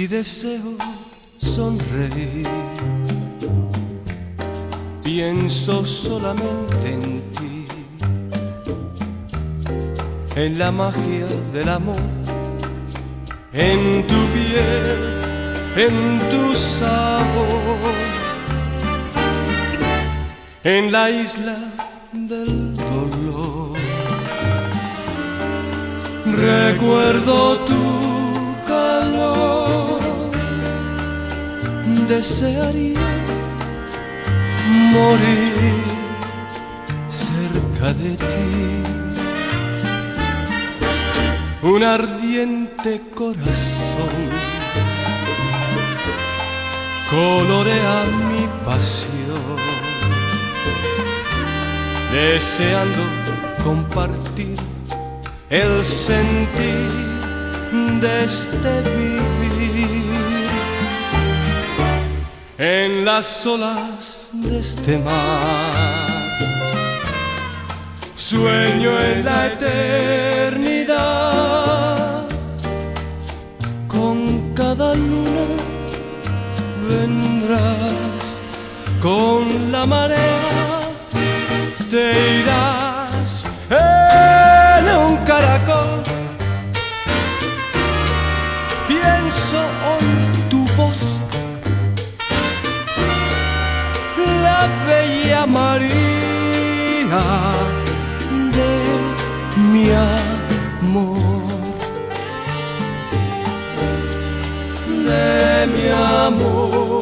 deseo sonreír, pienso solamente en ti, en la magia del amor, en tu piel, en tu sabor, en la isla del dolor. Recuerdo tu calor, desearía morir cerca de ti. Un ardiente corazón colorea mi pasión, deseando compartir el sentir de este vivir. En las olas de este mar sueño en la eternidad. Con cada luna vendrás, con la marea te irás. En un caracol pienso oír tu voz, la bella María de mi amor, de mi amor.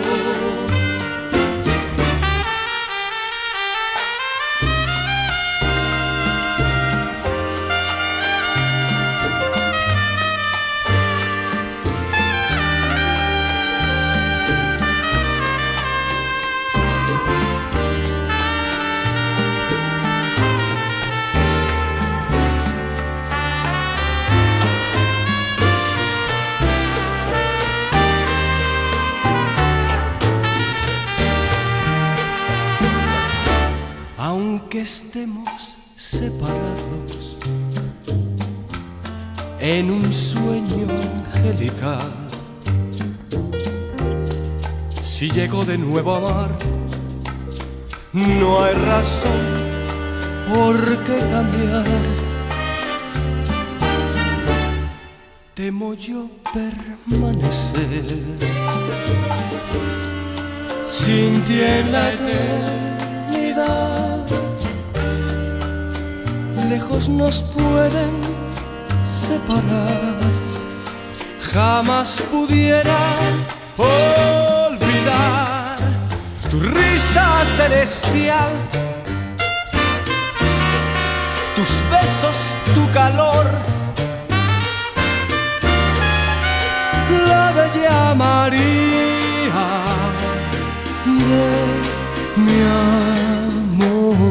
Aunque estemos separados en un sueño angelical, si llego de nuevo a amar, no hay razón por qué cambiar. Temo yo permanecer sin ti en la eternidad. Lejos nos pueden separar, jamás pudiera olvidar tu risa celestial, tus besos, tu calor, la bella María de mi amor.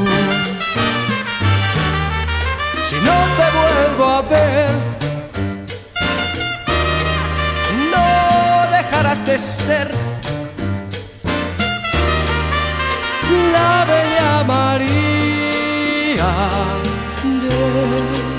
Si no te vuelvo a ver, no dejarás de ser la bella María de